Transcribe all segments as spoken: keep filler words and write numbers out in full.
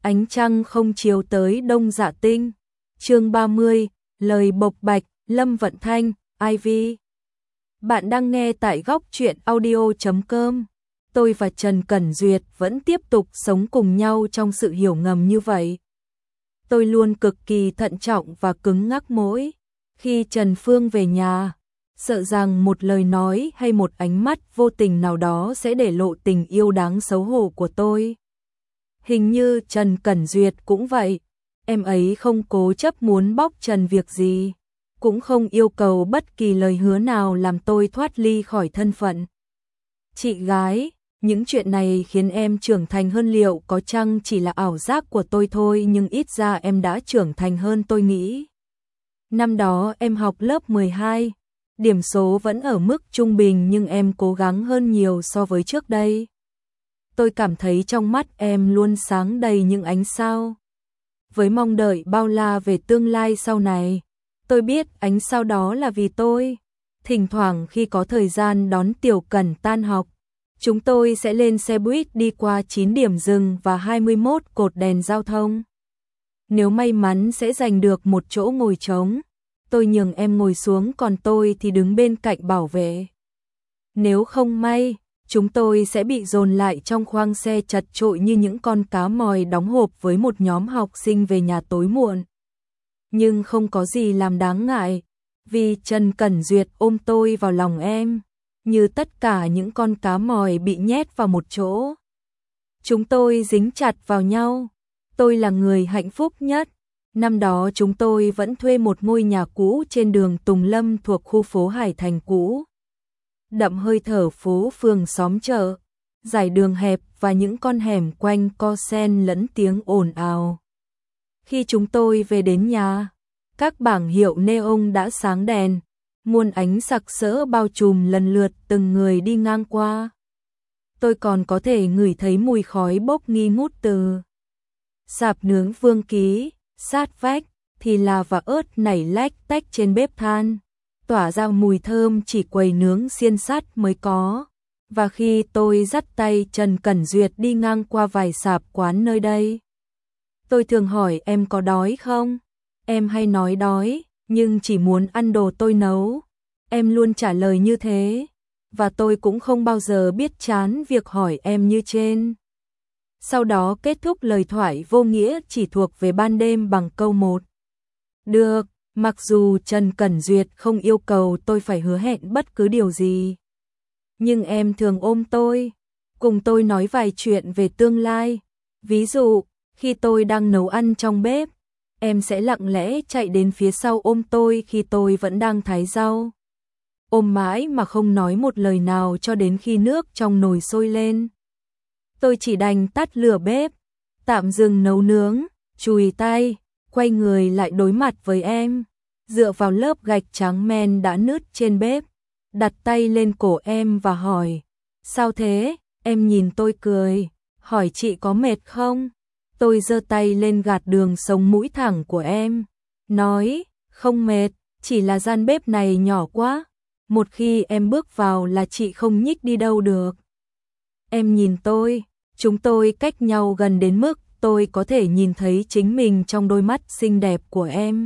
Ánh trăng không chiếu tới Đông Dạ Tinh. Chương ba mươi, lời bộc bạch, Lâm Vận Thanh, Ivy. Bạn đang nghe tại góc truyện audio chấm com. Tôi và Trần Cẩn Duyệt vẫn tiếp tục sống cùng nhau trong sự hiểu ngầm như vậy. Tôi luôn cực kỳ thận trọng và cứng ngắc mỗi khi Trần Phương về nhà, sợ rằng một lời nói hay một ánh mắt vô tình nào đó sẽ để lộ tình yêu đáng xấu hổ của tôi. Hình như Trần Cẩn Duyệt cũng vậy, em ấy không cố chấp muốn bóc trần việc gì, cũng không yêu cầu bất kỳ lời hứa nào làm tôi thoát ly khỏi thân phận chị gái. Những chuyện này khiến em trưởng thành hơn, liệu có chăng chỉ là ảo giác của tôi thôi, nhưng ít ra em đã trưởng thành hơn tôi nghĩ. Năm đó em học lớp mười hai, điểm số vẫn ở mức trung bình nhưng em cố gắng hơn nhiều so với trước đây. Tôi cảm thấy trong mắt em luôn sáng đầy những ánh sao, với mong đợi bao la về tương lai sau này. Tôi biết ánh sao đó là vì tôi. Thỉnh thoảng khi có thời gian đón Tiểu Cẩn tan học, chúng tôi sẽ lên xe buýt đi qua chín điểm dừng và hai mươi mốt cột đèn giao thông. Nếu may mắn sẽ giành được một chỗ ngồi trống, tôi nhường em ngồi xuống, còn tôi thì đứng bên cạnh bảo vệ. Nếu không may, chúng tôi sẽ bị dồn lại trong khoang xe chật chội như những con cá mòi đóng hộp với một nhóm học sinh về nhà tối muộn. Nhưng không có gì làm đáng ngại, vì Trần Cẩn Duyệt ôm tôi vào lòng em, như tất cả những con cá mòi bị nhét vào một chỗ. Chúng tôi dính chặt vào nhau. Tôi là người hạnh phúc nhất. Năm đó chúng tôi vẫn thuê một ngôi nhà cũ trên đường Tùng Lâm thuộc khu phố Hải Thành cũ, đậm hơi thở phố phường xóm chợ, dải đường hẹp và những con hẻm quanh co sen lẫn tiếng ồn ào. Khi chúng tôi về đến nhà, các bảng hiệu neon đã sáng đèn, muôn ánh sặc sỡ bao trùm lần lượt từng người đi ngang qua. Tôi còn có thể ngửi thấy mùi khói bốc nghi ngút từ sạp nướng Vương Ký, sát vách thì là và ớt nảy lách tách trên bếp than, tỏa ra mùi thơm chỉ quầy nướng xiên sắt mới có. Và khi tôi dắt tay Trần Cẩn Duyệt đi ngang qua vài sạp quán nơi đây, tôi thường hỏi em có đói không? Em hay nói đói, nhưng chỉ muốn ăn đồ tôi nấu. Em luôn trả lời như thế, và tôi cũng không bao giờ biết chán việc hỏi em như trên. Sau đó kết thúc lời thoại vô nghĩa chỉ thuộc về ban đêm bằng câu một. Được, mặc dù Trần Cẩn Duyệt không yêu cầu tôi phải hứa hẹn bất cứ điều gì, nhưng em thường ôm tôi, cùng tôi nói vài chuyện về tương lai. Ví dụ, khi tôi đang nấu ăn trong bếp, em sẽ lặng lẽ chạy đến phía sau ôm tôi khi tôi vẫn đang thái rau. Ôm mãi mà không nói một lời nào cho đến khi nước trong nồi sôi lên. Tôi chỉ đành tắt lửa bếp, tạm dừng nấu nướng, chùi tay, quay người lại đối mặt với em, dựa vào lớp gạch trắng men đã nứt trên bếp, đặt tay lên cổ em và hỏi, sao thế? Em nhìn tôi cười, hỏi chị có mệt không? Tôi giơ tay lên gạt đường sống mũi thẳng của em, nói, không mệt, chỉ là gian bếp này nhỏ quá, một khi em bước vào là chị không nhích đi đâu được. Em nhìn tôi, chúng tôi cách nhau gần đến mức tôi có thể nhìn thấy chính mình trong đôi mắt xinh đẹp của em.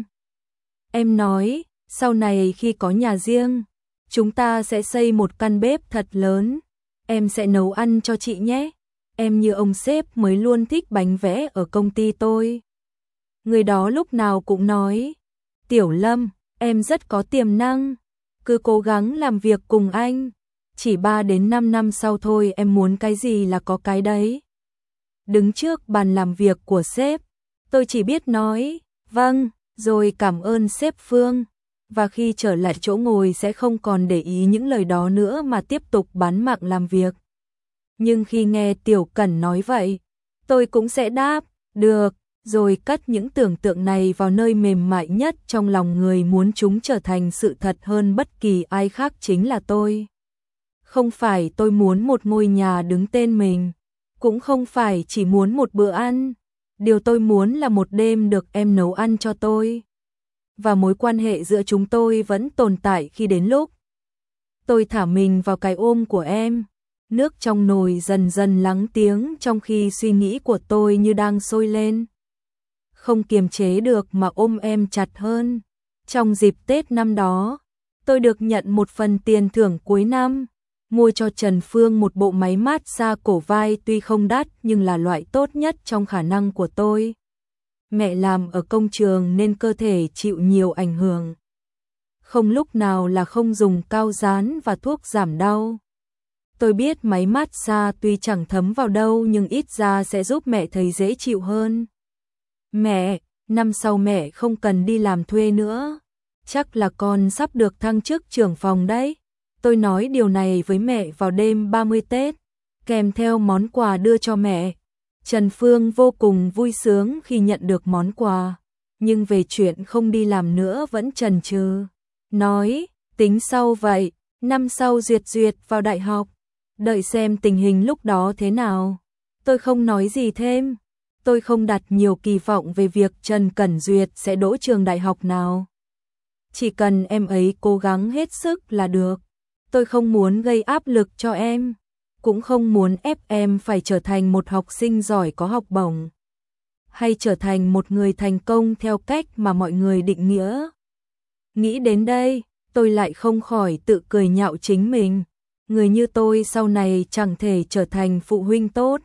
Em nói, sau này khi có nhà riêng, chúng ta sẽ xây một căn bếp thật lớn, em sẽ nấu ăn cho chị nhé. Em như ông sếp mới luôn thích bánh vẽ ở công ty tôi. Người đó lúc nào cũng nói, Tiểu Lâm, em rất có tiềm năng, cứ cố gắng làm việc cùng anh. Chỉ ba đến năm năm sau thôi, em muốn cái gì là có cái đấy. Đứng trước bàn làm việc của sếp, tôi chỉ biết nói, vâng, rồi cảm ơn sếp Phương. Và khi trở lại chỗ ngồi sẽ không còn để ý những lời đó nữa mà tiếp tục bán mạng làm việc. Nhưng khi nghe Tiểu Cẩn nói vậy, tôi cũng sẽ đáp, được, rồi cất những tưởng tượng này vào nơi mềm mại nhất trong lòng người muốn chúng trở thành sự thật hơn bất kỳ ai khác, chính là tôi. Không phải tôi muốn một ngôi nhà đứng tên mình, cũng không phải chỉ muốn một bữa ăn. Điều tôi muốn là một đêm được em nấu ăn cho tôi. Và mối quan hệ giữa chúng tôi vẫn tồn tại khi đến lúc tôi thả mình vào cái ôm của em. Nước trong nồi dần dần lắng tiếng trong khi suy nghĩ của tôi như đang sôi lên. Không kiềm chế được mà ôm em chặt hơn. Trong dịp Tết năm đó, tôi được nhận một phần tiền thưởng cuối năm, mua cho Trần Phương một bộ máy mát xa cổ vai tuy không đắt nhưng là loại tốt nhất trong khả năng của tôi. Mẹ làm ở công trường nên cơ thể chịu nhiều ảnh hưởng. Không lúc nào là không dùng cao dán và thuốc giảm đau. Tôi biết máy mát xa tuy chẳng thấm vào đâu nhưng ít ra sẽ giúp mẹ thấy dễ chịu hơn. Mẹ, năm sau mẹ không cần đi làm thuê nữa. Chắc là con sắp được thăng chức trưởng phòng đấy. Tôi nói điều này với mẹ vào đêm ba mươi Tết, kèm theo món quà đưa cho mẹ. Trần Phương vô cùng vui sướng khi nhận được món quà, nhưng về chuyện không đi làm nữa vẫn chần chừ. Nói, tính sau vậy, năm sau duyệt duyệt vào đại học, đợi xem tình hình lúc đó thế nào. Tôi không nói gì thêm, tôi không đặt nhiều kỳ vọng về việc Trần Cẩn Duyệt sẽ đỗ trường đại học nào. Chỉ cần em ấy cố gắng hết sức là được. Tôi không muốn gây áp lực cho em, cũng không muốn ép em phải trở thành một học sinh giỏi có học bổng, hay trở thành một người thành công theo cách mà mọi người định nghĩa. Nghĩ đến đây, tôi lại không khỏi tự cười nhạo chính mình. Người như tôi sau này chẳng thể trở thành phụ huynh tốt.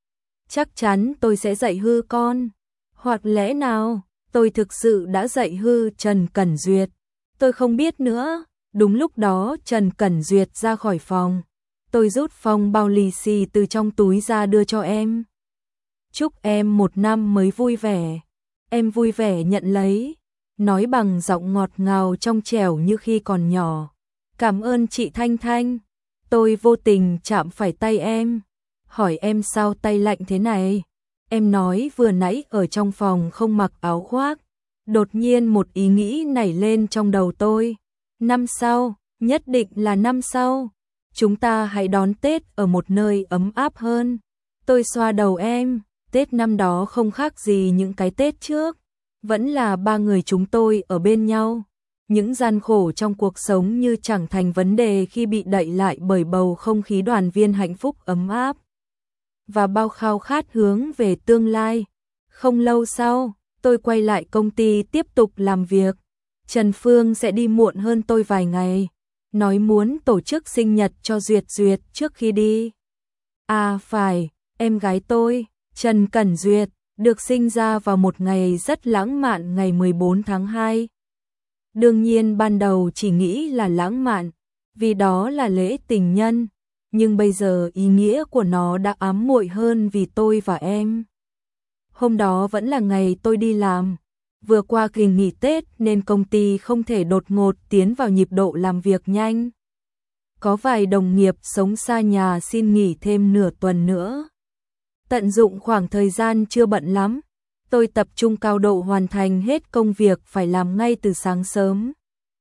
Chắc chắn tôi sẽ dạy hư con. Hoặc lẽ nào, tôi thực sự đã dạy hư Trần Cẩn Duyệt. Tôi không biết nữa. Đúng lúc đó Trần Cẩn Duyệt ra khỏi phòng. Tôi rút phong bao lì xì từ trong túi ra đưa cho em. Chúc em một năm mới vui vẻ. Em vui vẻ nhận lấy, nói bằng giọng ngọt ngào trong trẻo như khi còn nhỏ. Cảm ơn chị Thanh Thanh. Tôi vô tình chạm phải tay em, hỏi em sao tay lạnh thế này. Em nói vừa nãy ở trong phòng không mặc áo khoác. Đột nhiên một ý nghĩ nảy lên trong đầu tôi. Năm sau, nhất định là năm sau, chúng ta hãy đón Tết ở một nơi ấm áp hơn. Tôi xoa đầu em, Tết năm đó không khác gì những cái Tết trước. Vẫn là ba người chúng tôi ở bên nhau. Những gian khổ trong cuộc sống như chẳng thành vấn đề khi bị đậy lại bởi bầu không khí đoàn viên hạnh phúc ấm áp. Và bao khao khát hướng về tương lai. Không lâu sau, tôi quay lại công ty tiếp tục làm việc. Trần Phương sẽ đi muộn hơn tôi vài ngày, nói muốn tổ chức sinh nhật cho Duyệt Duyệt trước khi đi. À phải, em gái tôi, Trần Cẩn Duyệt, được sinh ra vào một ngày rất lãng mạn ngày mười bốn tháng hai. Đương nhiên ban đầu chỉ nghĩ là lãng mạn, vì đó là lễ tình nhân, nhưng bây giờ ý nghĩa của nó đã ám muội hơn vì tôi và em. Hôm đó vẫn là ngày tôi đi làm. Vừa qua kỳ nghỉ Tết nên công ty không thể đột ngột tiến vào nhịp độ làm việc nhanh. Có vài đồng nghiệp sống xa nhà xin nghỉ thêm nửa tuần nữa. Tận dụng khoảng thời gian chưa bận lắm, tôi tập trung cao độ hoàn thành hết công việc phải làm ngay từ sáng sớm.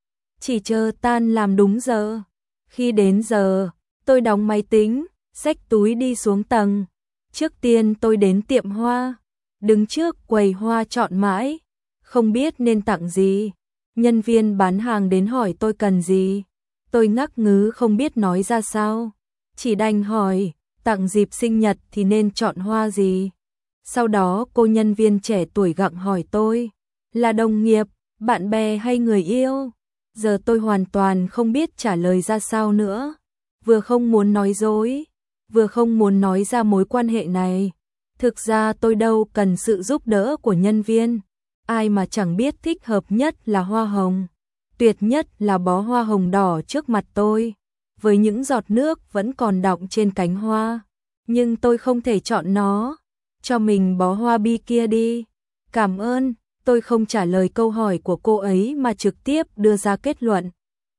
Chỉ chờ tan làm đúng giờ. Khi đến giờ, tôi đóng máy tính, xách túi đi xuống tầng. Trước tiên tôi đến tiệm hoa, đứng trước quầy hoa chọn mãi, không biết nên tặng gì. Nhân viên bán hàng đến hỏi tôi cần gì. Tôi ngắc ngứ không biết nói ra sao, chỉ đành hỏi, tặng dịp sinh nhật thì nên chọn hoa gì. Sau đó cô nhân viên trẻ tuổi gặng hỏi tôi, là đồng nghiệp, bạn bè hay người yêu? Giờ tôi hoàn toàn không biết trả lời ra sao nữa. Vừa không muốn nói dối, vừa không muốn nói ra mối quan hệ này. Thực ra tôi đâu cần sự giúp đỡ của nhân viên. Ai mà chẳng biết thích hợp nhất là hoa hồng. Tuyệt nhất là bó hoa hồng đỏ trước mặt tôi, với những giọt nước vẫn còn đọng trên cánh hoa. Nhưng tôi không thể chọn nó. Cho mình bó hoa bi kia đi. Cảm ơn, tôi không trả lời câu hỏi của cô ấy mà trực tiếp đưa ra kết luận.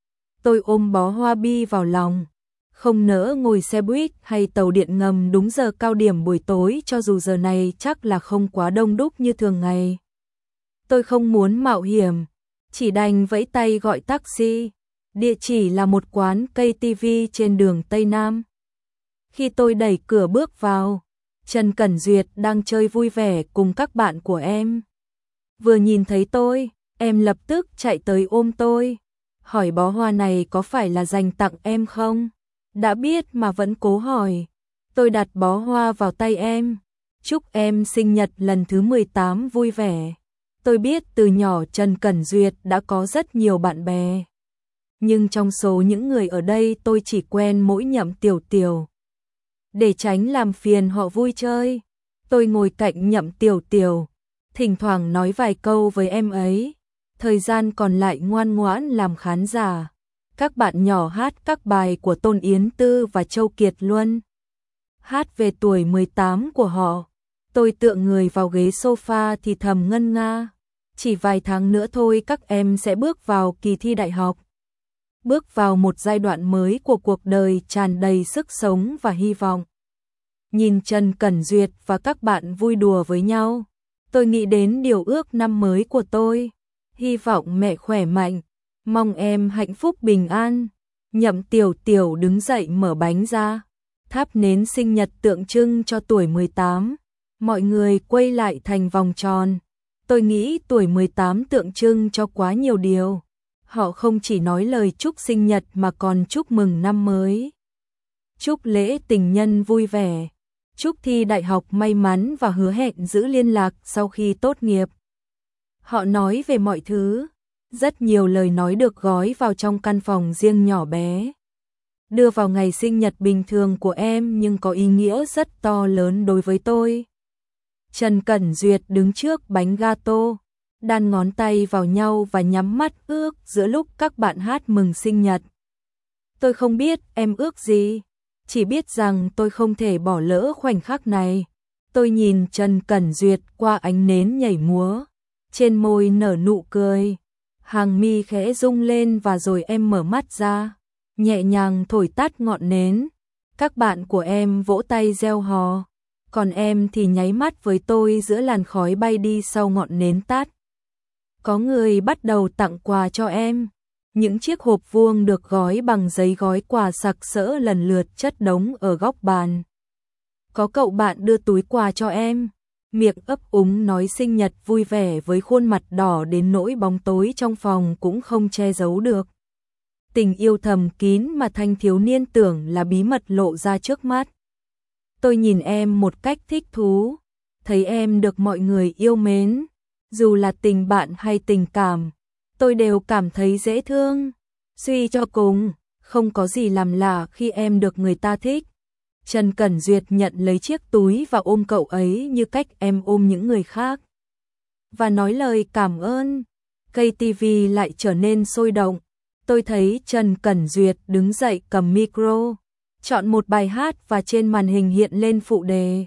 Tôi ôm bó hoa bi vào lòng. Không nỡ ngồi xe buýt hay tàu điện ngầm đúng giờ cao điểm buổi tối, cho dù giờ này chắc là không quá đông đúc như thường ngày. Tôi không muốn mạo hiểm, chỉ đành vẫy tay gọi taxi. Địa chỉ là một quán cây tivi trên đường Tây Nam. Khi tôi đẩy cửa bước vào, Trần Cẩn Duyệt đang chơi vui vẻ cùng các bạn của em. Vừa nhìn thấy tôi, em lập tức chạy tới ôm tôi, hỏi bó hoa này có phải là dành tặng em không? Đã biết mà vẫn cố hỏi. Tôi đặt bó hoa vào tay em. Chúc em sinh nhật lần thứ mười tám vui vẻ. Tôi biết từ nhỏ Trần Cẩn Duyệt đã có rất nhiều bạn bè. Nhưng trong số những người ở đây tôi chỉ quen mỗi Nhậm Tiểu Tiểu. Để tránh làm phiền họ vui chơi, tôi ngồi cạnh Nhậm Tiểu Tiểu, thỉnh thoảng nói vài câu với em ấy. Thời gian còn lại ngoan ngoãn làm khán giả. Các bạn nhỏ hát các bài của Tôn Yến Tư và Châu Kiệt Luân. Hát về tuổi mười tám của họ. Tôi tựa người vào ghế sofa thì thầm ngân nga. Chỉ vài tháng nữa thôi các em sẽ bước vào kỳ thi đại học. Bước vào một giai đoạn mới của cuộc đời tràn đầy sức sống và hy vọng. Nhìn Trần Cẩn Duyệt và các bạn vui đùa với nhau, tôi nghĩ đến điều ước năm mới của tôi. Hy vọng mẹ khỏe mạnh, mong em hạnh phúc bình an. Nhậm Tiểu Tiểu đứng dậy mở bánh ra, thắp nến sinh nhật tượng trưng cho tuổi mười tám. Mọi người quay lại thành vòng tròn. Tôi nghĩ tuổi mười tám tượng trưng cho quá nhiều điều. Họ không chỉ nói lời chúc sinh nhật mà còn chúc mừng năm mới. Chúc lễ tình nhân vui vẻ. Chúc thi đại học may mắn và hứa hẹn giữ liên lạc sau khi tốt nghiệp. Họ nói về mọi thứ. Rất nhiều lời nói được gói vào trong căn phòng riêng nhỏ bé. Đưa vào ngày sinh nhật bình thường của em nhưng có ý nghĩa rất to lớn đối với tôi. Trần Cẩn Duyệt đứng trước bánh gato, đan ngón tay vào nhau và nhắm mắt ước giữa lúc các bạn hát mừng sinh nhật. Tôi không biết em ước gì, chỉ biết rằng tôi không thể bỏ lỡ khoảnh khắc này. Tôi nhìn Trần Cẩn Duyệt qua ánh nến nhảy múa, trên môi nở nụ cười. Hàng mi khẽ rung lên và rồi em mở mắt ra, nhẹ nhàng thổi tắt ngọn nến. Các bạn của em vỗ tay reo hò, còn em thì nháy mắt với tôi giữa làn khói bay đi sau ngọn nến tắt. Có người bắt đầu tặng quà cho em. Những chiếc hộp vuông được gói bằng giấy gói quà sặc sỡ lần lượt chất đống ở góc bàn. Có cậu bạn đưa túi quà cho em, miệng ấp úng nói sinh nhật vui vẻ với khuôn mặt đỏ đến nỗi bóng tối trong phòng cũng không che giấu được. Tình yêu thầm kín mà thanh thiếu niên tưởng là bí mật lộ ra trước mắt. Tôi nhìn em một cách thích thú, thấy em được mọi người yêu mến, dù là tình bạn hay tình cảm, tôi đều cảm thấy dễ thương. Suy cho cùng, không có gì làm lạ khi em được người ta thích. Trần Cẩn Duyệt nhận lấy chiếc túi và ôm cậu ấy như cách em ôm những người khác. Và nói lời cảm ơn. Cây tivi lại trở nên sôi động. Tôi thấy Trần Cẩn Duyệt đứng dậy cầm micro, chọn một bài hát và trên màn hình hiện lên phụ đề.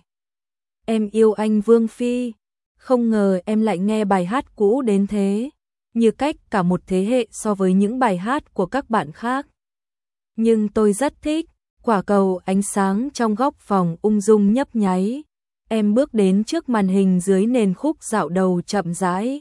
Em yêu anh Vương Phi. Không ngờ em lại nghe bài hát cũ đến thế, như cách cả một thế hệ so với những bài hát của các bạn khác. Nhưng tôi rất thích. Quả cầu ánh sáng trong góc phòng ung dung nhấp nháy. Em bước đến trước màn hình dưới nền khúc dạo đầu chậm rãi.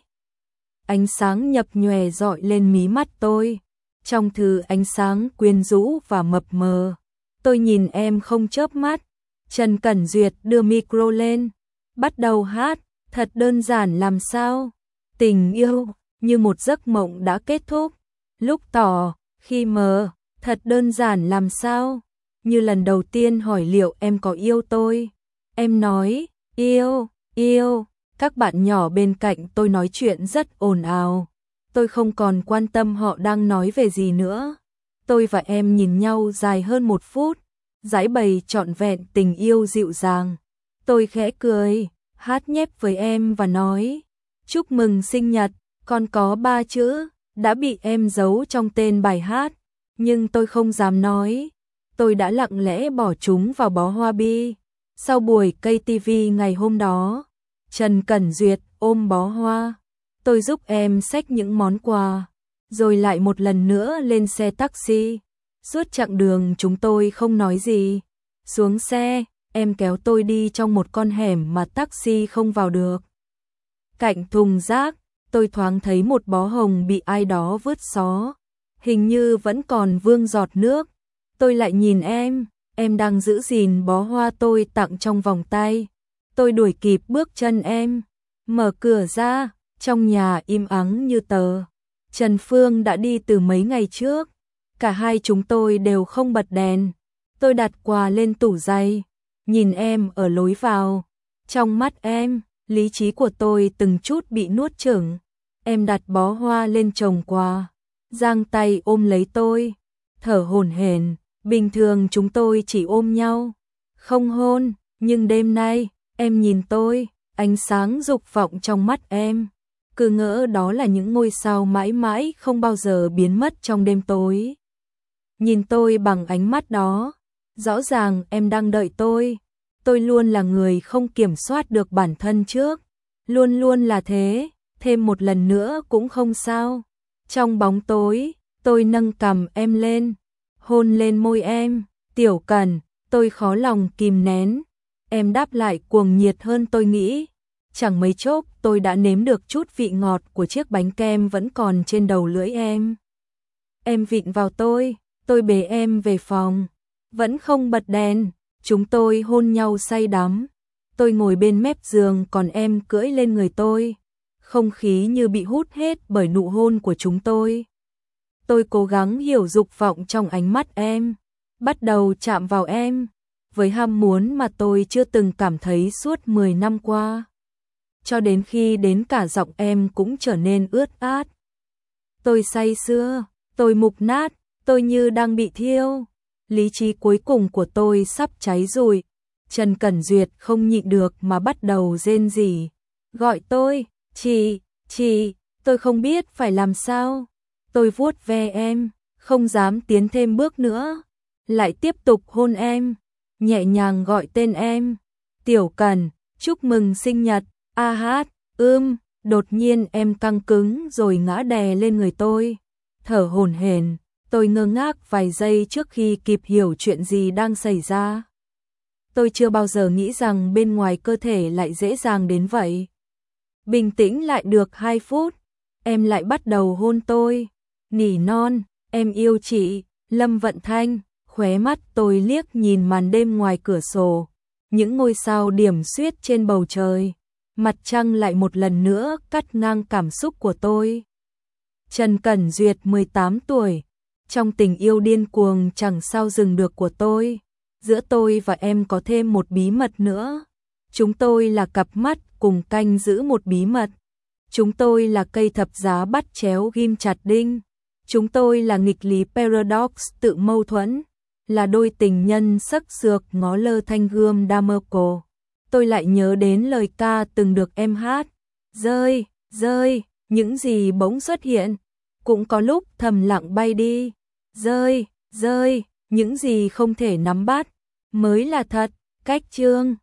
Ánh sáng nhập nhòe rọi lên mí mắt tôi. Trong thứ ánh sáng quyến rũ và mập mờ, tôi nhìn em không chớp mắt. Trần Cẩn Duyệt đưa micro lên, bắt đầu hát. Thật đơn giản làm sao. Tình yêu như một giấc mộng đã kết thúc. Lúc tỏ, khi mờ, thật đơn giản làm sao. Như lần đầu tiên hỏi liệu em có yêu tôi. Em nói, yêu, yêu. Các bạn nhỏ bên cạnh tôi nói chuyện rất ồn ào. Tôi không còn quan tâm họ đang nói về gì nữa. Tôi và em nhìn nhau dài hơn một phút, giãi bày trọn vẹn tình yêu dịu dàng. Tôi khẽ cười, hát nhép với em và nói, chúc mừng sinh nhật. Còn có ba chữ, đã bị em giấu trong tên bài hát. Nhưng tôi không dám nói. Tôi đã lặng lẽ bỏ chúng vào bó hoa bi. Sau buổi cây tivi ngày hôm đó, Trần Cẩn Duyệt ôm bó hoa. Tôi giúp em xách những món quà, rồi lại một lần nữa lên xe taxi. Suốt chặng đường chúng tôi không nói gì. Xuống xe, em kéo tôi đi trong một con hẻm mà taxi không vào được. Cạnh thùng rác, tôi thoáng thấy một bó hồng bị ai đó vứt xó. Hình như vẫn còn vương giọt nước. Tôi lại nhìn em, em đang giữ gìn bó hoa tôi tặng trong vòng tay. Tôi đuổi kịp bước chân em, mở cửa ra, trong nhà im ắng như tờ. Trần Phương đã đi từ mấy ngày trước, cả hai chúng tôi đều không bật đèn. Tôi đặt quà lên tủ giày, nhìn em ở lối vào. Trong mắt em, lý trí của tôi từng chút bị nuốt chửng. Em đặt bó hoa lên chồng quà, giang tay ôm lấy tôi, thở hổn hển. Bình thường chúng tôi chỉ ôm nhau, không hôn, nhưng đêm nay, em nhìn tôi, ánh sáng dục vọng trong mắt em, cứ ngỡ đó là những ngôi sao mãi mãi không bao giờ biến mất trong đêm tối. Nhìn tôi bằng ánh mắt đó, rõ ràng em đang đợi tôi. Tôi luôn là người không kiểm soát được bản thân trước, luôn luôn là thế, thêm một lần nữa cũng không sao. Trong bóng tối, tôi nâng cằm em lên, hôn lên môi em. Tiểu Cần, tôi khó lòng kìm nén. Em đáp lại cuồng nhiệt hơn tôi nghĩ. Chẳng mấy chốc tôi đã nếm được chút vị ngọt của chiếc bánh kem vẫn còn trên đầu lưỡi em. Em vịn vào tôi, tôi bế em về phòng. Vẫn không bật đèn, chúng tôi hôn nhau say đắm. Tôi ngồi bên mép giường còn em cưỡi lên người tôi. Không khí như bị hút hết bởi nụ hôn của chúng tôi. Tôi cố gắng hiểu dục vọng trong ánh mắt em, bắt đầu chạm vào em, với ham muốn mà tôi chưa từng cảm thấy suốt mười năm qua. Cho đến khi đến cả giọng em cũng trở nên ướt át. Tôi say sưa, tôi mục nát, tôi như đang bị thiêu. Lý trí cuối cùng của tôi sắp cháy rụi. Trần Cẩn Duyệt không nhịn được mà bắt đầu rên rỉ. Gọi tôi, chị, chị, tôi không biết phải làm sao. Tôi vuốt ve em, không dám tiến thêm bước nữa. Lại tiếp tục hôn em, nhẹ nhàng gọi tên em. Tiểu Cần, chúc mừng sinh nhật, a hát, ưm. Đột nhiên em căng cứng rồi ngã đè lên người tôi. Thở hổn hển, tôi ngơ ngác vài giây trước khi kịp hiểu chuyện gì đang xảy ra. Tôi chưa bao giờ nghĩ rằng bên ngoài cơ thể lại dễ dàng đến vậy. Bình tĩnh lại được hai phút, em lại bắt đầu hôn tôi. Nỉ non, em yêu chị. Lâm Vận Thanh. Khóe mắt tôi liếc nhìn màn đêm ngoài cửa sổ, những ngôi sao điểm xuyết trên bầu trời. Mặt trăng lại một lần nữa cắt ngang cảm xúc của tôi. Trần Cẩn Duyệt mười tám tuổi, trong tình yêu điên cuồng chẳng sao dừng được của tôi. Giữa tôi và em có thêm một bí mật nữa. Chúng tôi là cặp mắt cùng canh giữ một bí mật. Chúng tôi là cây thập giá bắt chéo ghim chặt đinh. Chúng tôi là nghịch lý paradox tự mâu thuẫn. Là đôi tình nhân sắc sược ngó lơ thanh gươm đa mơ cổ. Tôi lại nhớ đến lời ca từng được em hát. Rơi, rơi, những gì bỗng xuất hiện, cũng có lúc thầm lặng bay đi. Rơi, rơi, những gì không thể nắm bắt, mới là thật. Cách chương